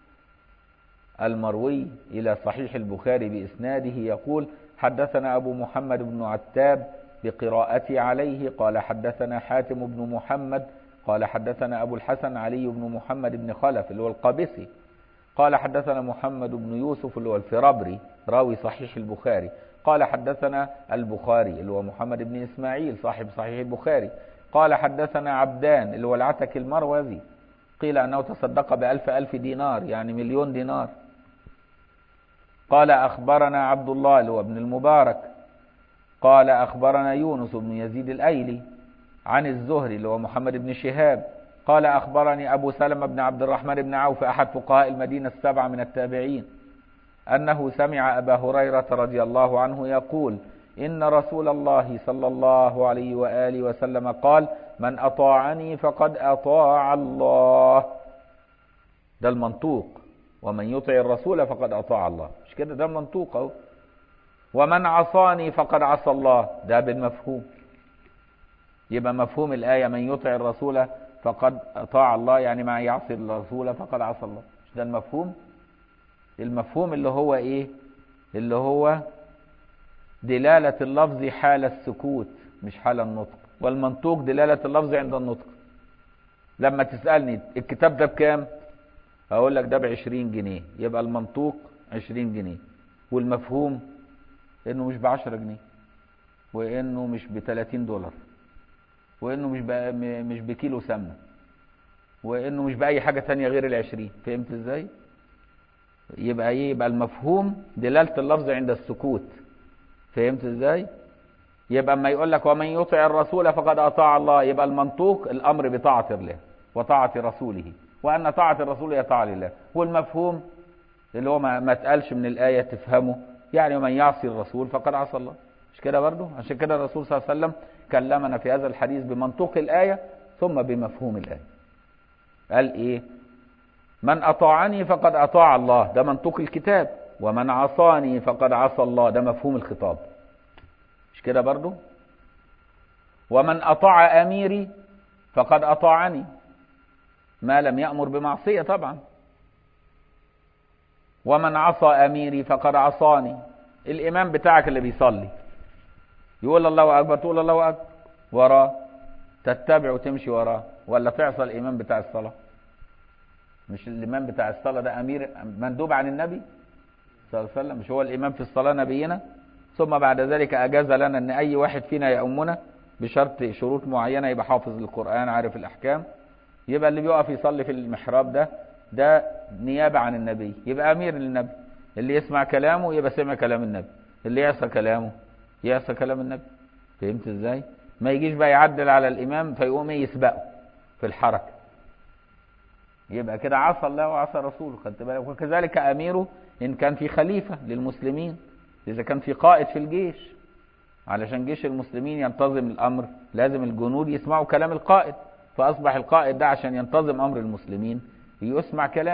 المروي إلى صحيح البخاري بإسناده يقول حدثنا أبو محمد بن عتاب بقراءتي عليه قال حدثنا حاتم بن محمد قال حدثنا أبو الحسن علي بن محمد بن خلف اللي هو القابسي قال حدثنا محمد بن يوسف اللي هو الفرابري راوي صحيح البخاري قال حدثنا البخاري اللي هو محمد بن إسماعيل صاحب صحيح البخاري قال حدثنا عبدان اللي هو العتك المروزي قيل أنه تصدق بألف ألف دينار يعني مليون دينار. قال أخبرنا عبد الله اللي هو ابن المبارك قال أخبرنا يونس بن يزيد الأيلي عن الزهري اللي هو محمد بن شهاب قال أخبرني أبو سلمة بن عبد الرحمن بن عوف أحد فقهاء المدينة السبعة من التابعين أنه سمع أبا هريرة رضي الله عنه يقول إن رسول الله صلى الله عليه وآله وسلم قال من أطاعني فقد أطاع الله. ده المنطوق، ومن يطع الرسول فقد أطاع الله، مش كده؟ ده المنطوق اهو. ومن عصاني فقد عصى الله، ده بالمفهوم. يبقى مفهوم الآية من يطع الرسول فقد أطاع الله يعني ما يعصي الرسول فقد عصى الله، مش ده المفهوم؟ المفهوم اللي هو إيه؟ اللي هو دلالة اللفظ حال السكوت مش حال النطق، والمنطوق دلالة اللفظ عند النطق. لما تسألني الكتاب ده بكام أقول لك ده بعشرين جنيه، يبقى المنطوق عشرين جنيه، والمفهوم إنه مش بعشرة جنيه، وإنه مش بتلاتين دولار، وإنه مش مش بكيلو سمنة، وإنه مش بأي حاجة تانية غير العشرين. فهمت إزاي؟ يبقى إيه؟ يبقى المفهوم دلالة اللفظ عند السكوت. فهمت إزاي؟ يبقى اما يقول لك ومن يطع الرسول فقد أطاع الله، يبقى المنطوق الأمر بطاعة الله وطاعة رسوله، وأن طاعة الرسول هي طاعة لله. والمفهوم اللي هو ما, ما تقالش من الآية تفهمه، يعني ومن يعصي الرسول فقد عصى الله، مش كده برضه؟ عشان كده الرسول صلى الله عليه وسلم كلمنا في هذا الحديث بمنطوق الآية ثم بمفهوم الآية. قال إيه؟ من أطاعني فقد أطاع الله، ده منطوق الكتاب، ومن عصاني فقد عصى الله، ده مفهوم الخطاب، مش كده برضو؟ ومن أطاع أميري فقد أطاعني، ما لم يأمر بمعصية طبعا. ومن عصى أميري فقد عصاني. الإمام بتاعك اللي بيصلي يقول الله أكبر تقول الله أكبر وراه، تتبع وتمشي وراه، ولا تعصى الإمام بتاع الصلاة؟ مش الإمام بتاع الصلاة ده أمير مندوب عن النبي صلى الله عليه وسلم، مش هو الإمام في الصلاة نبينا؟ ثم بعد ذلك أجاز لنا أن أي واحد فينا يؤمنا بشرط شروط معينة، يبقى حافظ القرآن عارف الأحكام، يبقى اللي بيقف يصلي في المحراب ده ده نيابة عن النبي، يبقى أمير للنبي. اللي يسمع كلامه يبقى سمع كلام النبي، اللي يعصى كلامه يعصى كلام النبي. فهمت إزاي؟ ما يجيش بقى يعدل على الإمام فيقوم يسبقه في الحركة، يبقى كده عصى الله وعصى رسوله. خدت بالك؟ وكذلك أميره إن كان في خليفة للمسلمين، إذا كان في قائد في الجيش، علشان جيش المسلمين ينتظم الأمر لازم الجنود يسمعوا كلام القائد، فأصبح القائد ده عشان ينتظم أمر المسلمين يسمع كلامه.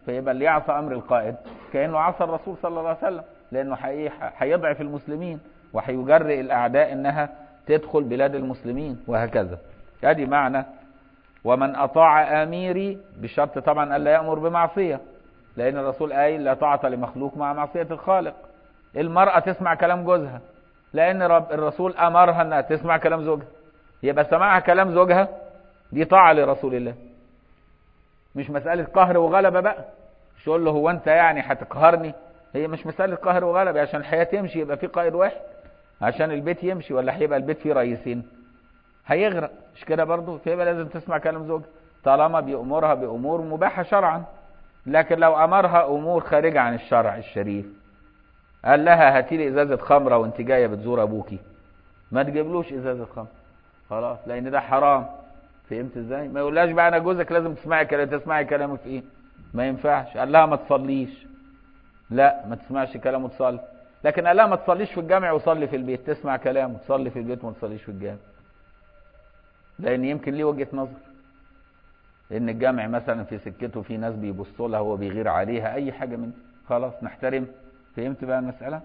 فيبقى اللي يعصى امر القائد كانه عصى الرسول صلى الله عليه وسلم، لانه هيضعف المسلمين وهيجرئ الاعداء انها تدخل بلاد المسلمين وهكذا. ادي معنى ومن اطاع اميري، بشرط طبعا الا يامر بمعصيه، لان الرسول قايل لا طاعه لمخلوق مع معصيه الخالق. المراه تسمع كلام جوزها لان رب الرسول امرها انها تسمع كلام زوجها، يبقى سماعها كلام زوجها دي طاعه لرسول الله، مش مساله قهر وغلبه بقى. مش يقول له هو انت يعني هتقهرني، هي مش مساله قهر وغلبه، عشان الحياه تمشي يبقى في قائد واحد، عشان البيت يمشي ولا هيبقى البيت فيه رئيسين هيغرق، مش كده برضه؟ فيبقى لازم تسمع كلام زوجها طالما بيأمرها بأمور مباحة شرعا. لكن لو أمرها أمور خارجة عن الشرع الشريف، قال لها هاتي لي إزازة خمرة وانت جاية بتزور أبوكي، ما تجيبلوش إزازة خمرة خلاص، لأن ده حرام. فهمت إزاي؟ ما يقولهاش بقى أنا جوزك لازم تسمعي كلام، تسمعي كلامه في إيه؟ ما ينفعش. قال لها ما تصليش، لا ما تسمعش كلامه وتصلي. لكن قال لها ما تصليش في الجامع وصلي في البيت، تسمع كلامه تصلي في البيت وما تصليش في الجامع، لان يمكن ليه وجهة نظر ان الجامع مثلا في سكته في ناس بيبصوا لها وهو بيغير عليها، اي حاجه من خلاص نحترم. فهمت بقى المساله؟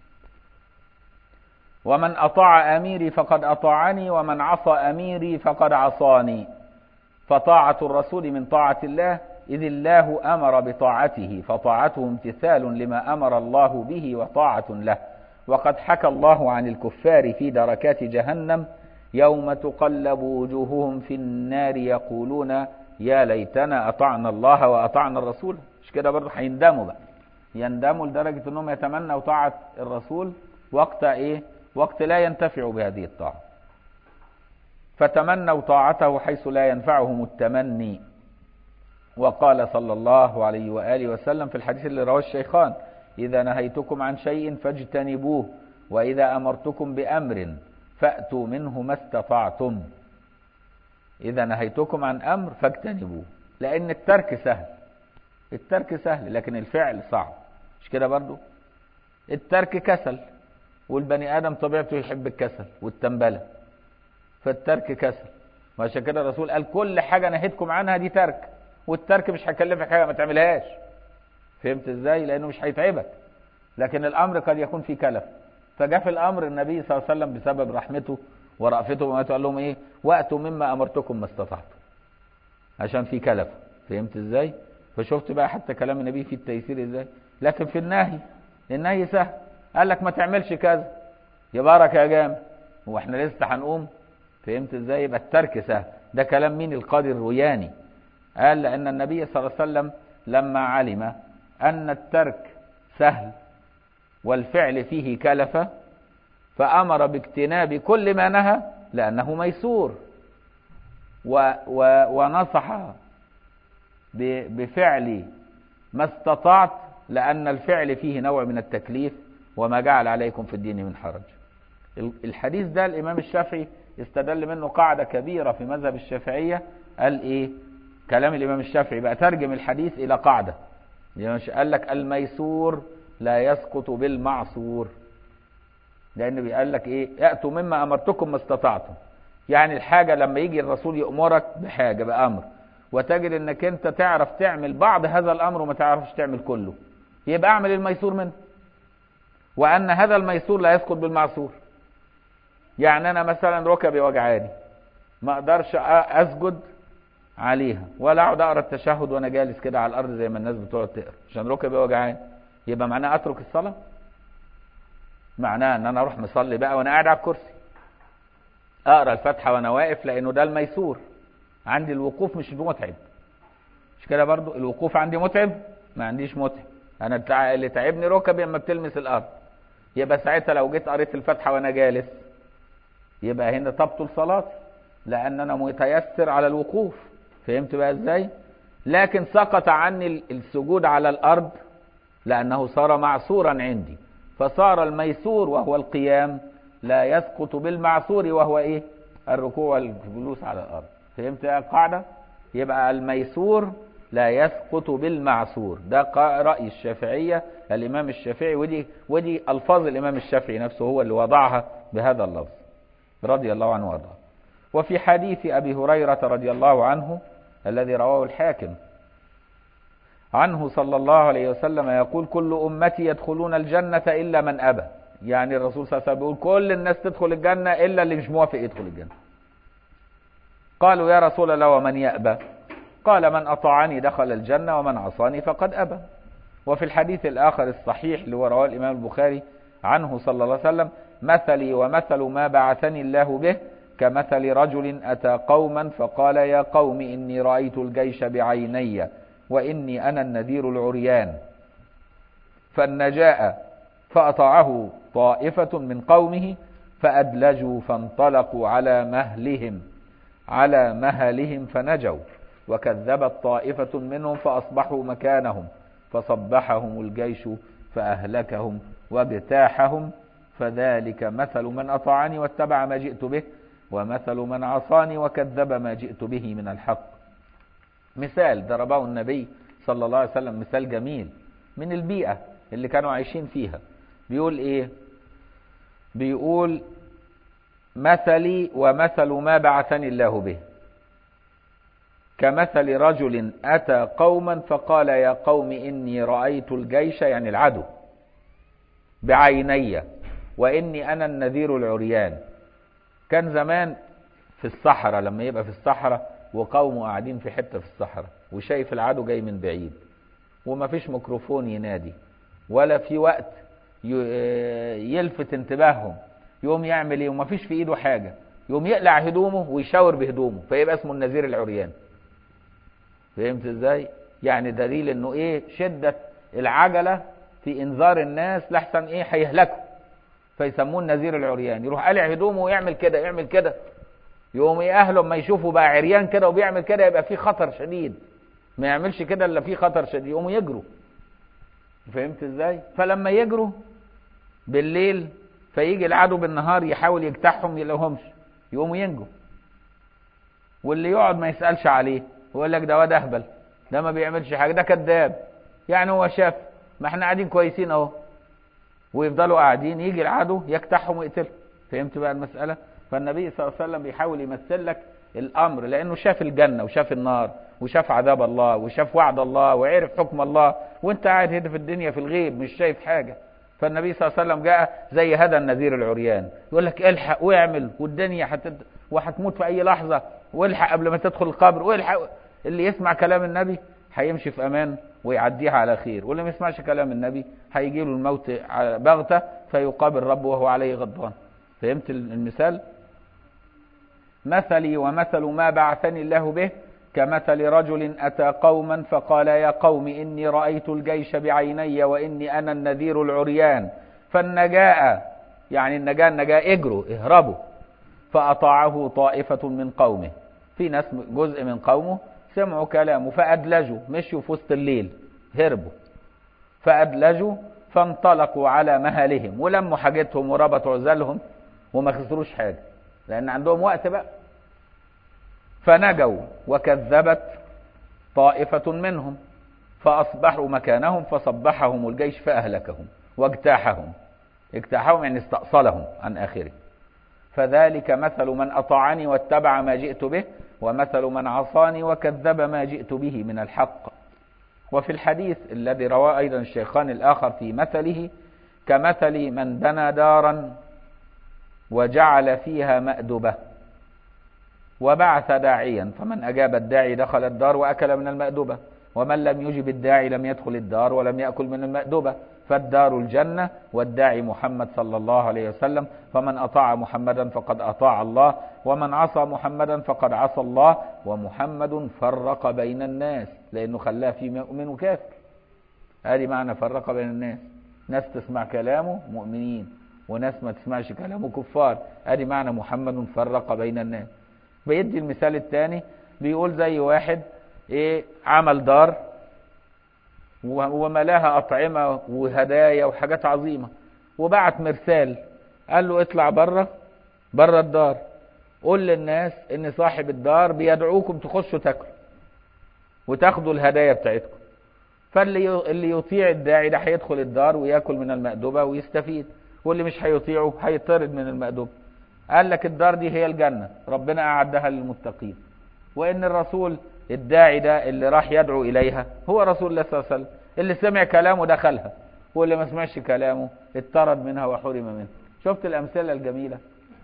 ومن اطاع اميري فقد اطاعني ومن عصى اميري فقد عصاني. فطاعة الرسول من طاعة الله، إذ الله أمر بطاعته، فطاعته امتثال لما أمر الله به وطاعة له. وقد حكى الله عن الكفار في دركات جهنم يوم تقلب وجوههم في النار يقولون يا ليتنا أطعنا الله وأطعنا الرسول. مش كده برضه؟ هيندموا بقى، يندموا لدرجة أنهم يتمنوا طاعة الرسول وقت إيه؟ وقت لا ينتفع بهذه الطاعة، فتمنوا طاعته حيث لا ينفعهم التمني. وقال صلى الله عليه وآله وسلم في الحديث اللي رواه الشيخان: إذا نهيتكم عن شيء فاجتنبوه، وإذا أمرتكم بأمر فأتوا منه ما استطعتم. إذا نهيتكم عن أمر فاجتنبوه، لأن الترك سهل، الترك سهل لكن الفعل صعب. مش كده برضو؟ الترك كسل، والبني آدم طبيعته يحب الكسل والتنبلة، فالترك كسل. وعشان كده الرسول قال كل حاجة نهيتكم عنها دي ترك، والترك مش هيكلفك حاجة ما تعملهاش. فهمت ازاي؟ لأنه مش هيتعبك، لكن الأمر قد يكون فيه كلف. فجاء في الأمر النبي صلى الله عليه وسلم بسبب رحمته ورأفته وما قال لهم ايه؟ وأتوا مما أمرتكم ما استطعتم، عشان في كلف. فهمت ازاي؟ فشفت بقى حتى كلام النبي في التيسير ازاي. لكن في النهي، النهي سهل، قال لك ما تعملش كذا، يبارك يا جامع، هو احنا لسه هنقوم؟ فهمت ازاي؟ يبقى الترك سهل. ده كلام مين؟ القاضي الروياني قال لأن النبي صلى الله عليه وسلم لما علم أن الترك سهل والفعل فيه كلفة فأمر باجتناب كل ما نهى لأنه ميسور، و و ونصح بفعل ما استطعت لأن الفعل فيه نوع من التكليف، وما جعل عليكم في الدين من حرج. الحديث ده الإمام الشافعي استدل منه قاعدة كبيرة في مذهب الشافعية. قال إيه؟ كلام الإمام الشافعي بقى ترجم الحديث إلى قاعدة. قال لك الميسور لا يسقط بالمعصور، لأنه بيقال لك إيه؟ يأتوا مما أمرتكم ما استطعتم. يعني الحاجة لما يجي الرسول يأمرك بحاجة بأمر وتجد إنك أنت تعرف تعمل بعض هذا الأمر وما تعرفش تعمل كله، يبقى أعمل الميسور منه، وأن هذا الميسور لا يسقط بالمعصور. يعني أنا مثلا ركبي وجعاني ما أقدرش أسجد عليها ولا اقعد اقرا التشهد وانا جالس كده على الارض زي ما الناس بتقعد تقرا عشان ركبي وجعان، يبقى معناه اترك الصلاه؟ معناه ان انا اروح مصلي بقى وانا قاعد على الكرسي، اقرا الفاتحه وانا واقف، لانه ده الميسور. عندي الوقوف مش متعب، مش كده برضو؟ الوقوف عندي متعب؟ ما عنديش متعب، انا اللي تعبني ركبي لما بتلمس الارض. يبقى ساعتها لو جيت قريت الفاتحه وانا جالس يبقى هنا تبطل صلاتي، لان انا متيسر على الوقوف. فهمت بقى ازاي؟ لكن سقط عني السجود على الارض لانه صار معصورا عندي، فصار الميسور وهو القيام لا يسقط بالمعصور وهو ايه؟ الركوع والجلوس على الارض. فهمت القاعده؟ يبقى الميسور لا يسقط بالمعصور. ده رأي الشافعية، الامام الشافعي، ودي ودي الفاظ الامام الشافعي نفسه هو اللي وضعها بهذا اللفظ رضي الله عنه وارضاه. وفي حديث ابي هريرة رضي الله عنه الذي رواه الحاكم عنه صلى الله عليه وسلم يقول كل أمتي يدخلون الجنة إلا من أبى. يعني الرسول صلى الله عليه وسلم بيقول كل الناس تدخل الجنة إلا اللي مش موافق يدخل الجنة. قالوا يا رسول الله ومن يأبى؟ قال من أطاعني دخل الجنة ومن عصاني فقد أبى. وفي الحديث الآخر الصحيح اللي هو رواه الإمام البخاري عنه صلى الله عليه وسلم مثلي ومثل ما بعثني الله به كمثل رجل أتى قوما فقال يا قوم إني رأيت الجيش بعيني وإني أنا النذير العريان فالنجاء فأطاعه طائفة من قومه فأدلجوا فانطلقوا على مهلهم على مهلهم فنجوا وكذبت طائفة منهم فأصبحوا مكانهم فصبحهم الجيش فأهلكهم واجتاحهم فذلك مثل من أطاعني واتبع ما جئت به ومثل من عصاني وكذب ما جئت به من الحق. مثال ضربه النبي صلى الله عليه وسلم مثال جميل من البيئة اللي كانوا عايشين فيها. بيقول ايه؟ بيقول مثلي ومثل ما بعثني الله به كمثل رجل أتى قوما فقال يا قوم إني رأيت الجيش يعني العدو بعيني وإني أنا النذير العريان. كان زمان في الصحراء لما يبقى في الصحراء وقومه قاعدين في حتة في الصحراء وشايف العدو جاي من بعيد وما فيش ميكروفون ينادي ولا في وقت يلفت انتباههم، يقوم يعمل ايه وما فيش في ايده حاجة، يقوم يقلع هدومه ويشاور بهدومه فيبقى اسمه النذير العريان. فهمت ازاي؟ يعني دليل انه ايه شدة العجلة في انذار الناس لحسن ايه هيهلكوا فيسموه النذير العريان. يروح قلع هدومه ويعمل كده يعمل كده، يقوم ايه اهله لما يشوفوا بقى عريان كده وبيعمل كده يبقى في خطر شديد، ما يعملش كده الا في خطر شديد يقوموا يجروا. فهمت ازاي؟ فلما يجروا بالليل فيجي العدو بالنهار يحاول يجتاحهم يلاقوهمش يقوموا ينجوا، واللي يقعد ما يسألش عليه ويقول لك ده واد اهبل ده ما بيعملش حاجه ده كذاب، يعني هو شاف ما احنا قاعدين كويسين اهو، ويفضلوا قاعدين يجي العدو يجتاحهم ويقتلهم. فهمت بقى المسألة؟ فالنبي صلى الله عليه وسلم بيحاول يمثل لك الامر لانه شاف الجنة وشاف النار وشاف عذاب الله وشاف وعد الله وعرف حكم الله، وانت قاعد هنا في الدنيا في الغيب مش شايف حاجة. فالنبي صلى الله عليه وسلم جاء زي هذا النذير العريان يقول لك الحق واعمل والدنيا حتت... وهتموت في اي لحظة، والحق قبل ما تدخل القبر، والحق. اللي يسمع كلام النبي هيمشي في امان ويعديها على خير، واللي ما يسمعش كلام النبي هيجي له الموت بغتة فيقابل ربه وهو عليه غضبان. فهمت المثال؟ مثلي ومثل ما بعثني الله به كمثل رجل أتى قوما فقال يا قوم إني رأيت الجيش بعيني وإني أنا النذير العريان فالنجاء يعني النجاة النجاة اجروا اهربوا فأطاعه طائفة من قومه. في ناس جزء من قومه سمعوا كلامه فأدلجوا مشوا في وسط الليل هربوا فأدلجوا فانطلقوا على مهلهم ولموا حاجتهم وربطوا عزلهم وما خسروش حاجة لأن عندهم وقت بقى. فنجوا وكذبت طائفة منهم فأصبحوا مكانهم فصبحهم الجيش فأهلكهم واجتاحهم. اجتاحهم يعني استأصلهم عن آخره. فذلك مثل من أطاعني واتبع ما جئت به ومثل من عصاني وكذب ما جئت به من الحق. وفي الحديث الذي رواه أيضا الشيخان الآخر في مثله كمثل من بنى دارا وجعل فيها مأدبة وبعث داعيا فمن أجاب الداعي دخل الدار وأكل من المأدبة ومن لم يجب الداعي لم يدخل الدار ولم يأكل من المأدبة. فالدار الجنة والداعي محمد صلى الله عليه وسلم، فمن أطاع محمدا فقد أطاع الله ومن عصى محمدا فقد عصى الله. ومحمد فرق بين الناس لأنه خلاه في مؤمن وكافر. هذه معنى فرق بين الناس، ناس تسمع كلامه مؤمنين وناس ما تسمعش كلامه كفار. هذه معنى محمد فرق بين الناس. بيدي المثال الثاني بيقول زي واحد ايه عمل دار وملاها أطعمة وهدايا وحاجات عظيمة وبعت مرسال قال له اطلع بره بره الدار قول للناس ان صاحب الدار بيدعوكم تخشوا تاكلوا وتاخدوا الهدايا بتاعتكم. فاللي اللي يطيع الداعي ده هيدخل الدار وياكل من المأدبة ويستفيد، واللي مش هيطيعه هيطرد من المأدبة. قال لك الدار دي هي الجنة ربنا أعدها للمتقين، وإن الرسول الداعي ده اللي راح يدعو إليها هو رسول الله صلى الله عليه وسلم، اللي سمع كلامه دخلها، واللي ما سمعش كلامه اتطرد منها وحرم منها. شفت الأمثلة الجميلة؟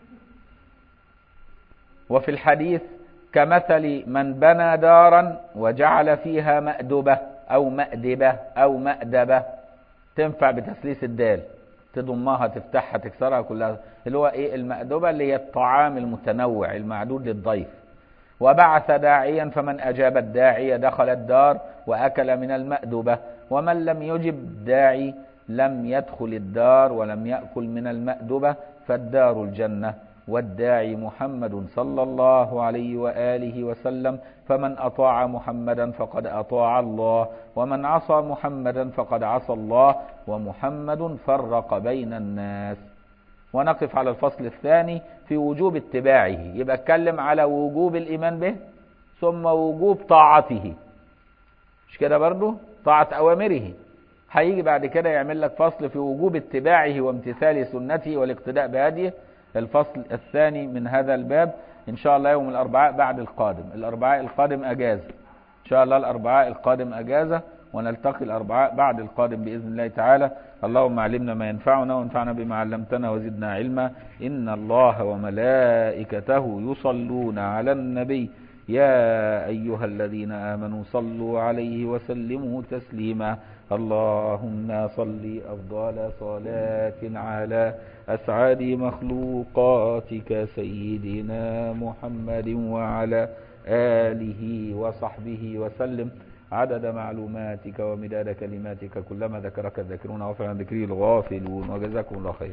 وفي الحديث كمثل من بنى دارا وجعل فيها مأدبة أو مأدبة أو مأدبة، تنفع بتثليث الدال، تضمها تفتحها تكسرها كلها، اللي هو ايه المأدبة، اللي هي الطعام المتنوع المعدود للضيف. وبعث داعيا فمن أجاب الداعي دخل الدار وأكل من المأدبة، ومن لم يجب الداعي لم يدخل الدار ولم يأكل من المأدبة، فالدار الجنة والداعي محمد صلى الله عليه وآله وسلم، فمن أطاع محمدا فقد أطاع الله، ومن عصى محمدا فقد عصى الله، ومحمد فرق بين الناس. ونقف على الفصل الثاني في وجوب اتباعه، يبقى اتكلم على وجوب الإيمان به ثم وجوب طاعته، مش كده برضو؟ طاعة أوامره. هيجي بعد كده يعمل لك فصل في وجوب اتباعه وامتثال سنته والاقتداء بهديه، الفصل الثاني من هذا الباب إن شاء الله يوم الأربعاء بعد القادم. الأربعاء القادم أجازة إن شاء الله، الأربعاء القادم أجازة، ونلتقي الأربعاء بعد القادم بإذن الله تعالى. اللهم علمنا ما ينفعنا وانفعنا بما علمتنا وزدنا علما. إن الله وملائكته يصلون على النبي يا أيها الذين آمنوا صلوا عليه وسلموا تسليما. اللهم صل أفضل صلاة على أسعد مخلوقاتك سيدنا محمد وعلى آله وصحبه وسلم عدد معلوماتك ومداد كلماتك، كلما ذكرك الذاكرون وغفر عن ذكره الغافلون. وجزاكم الله خير.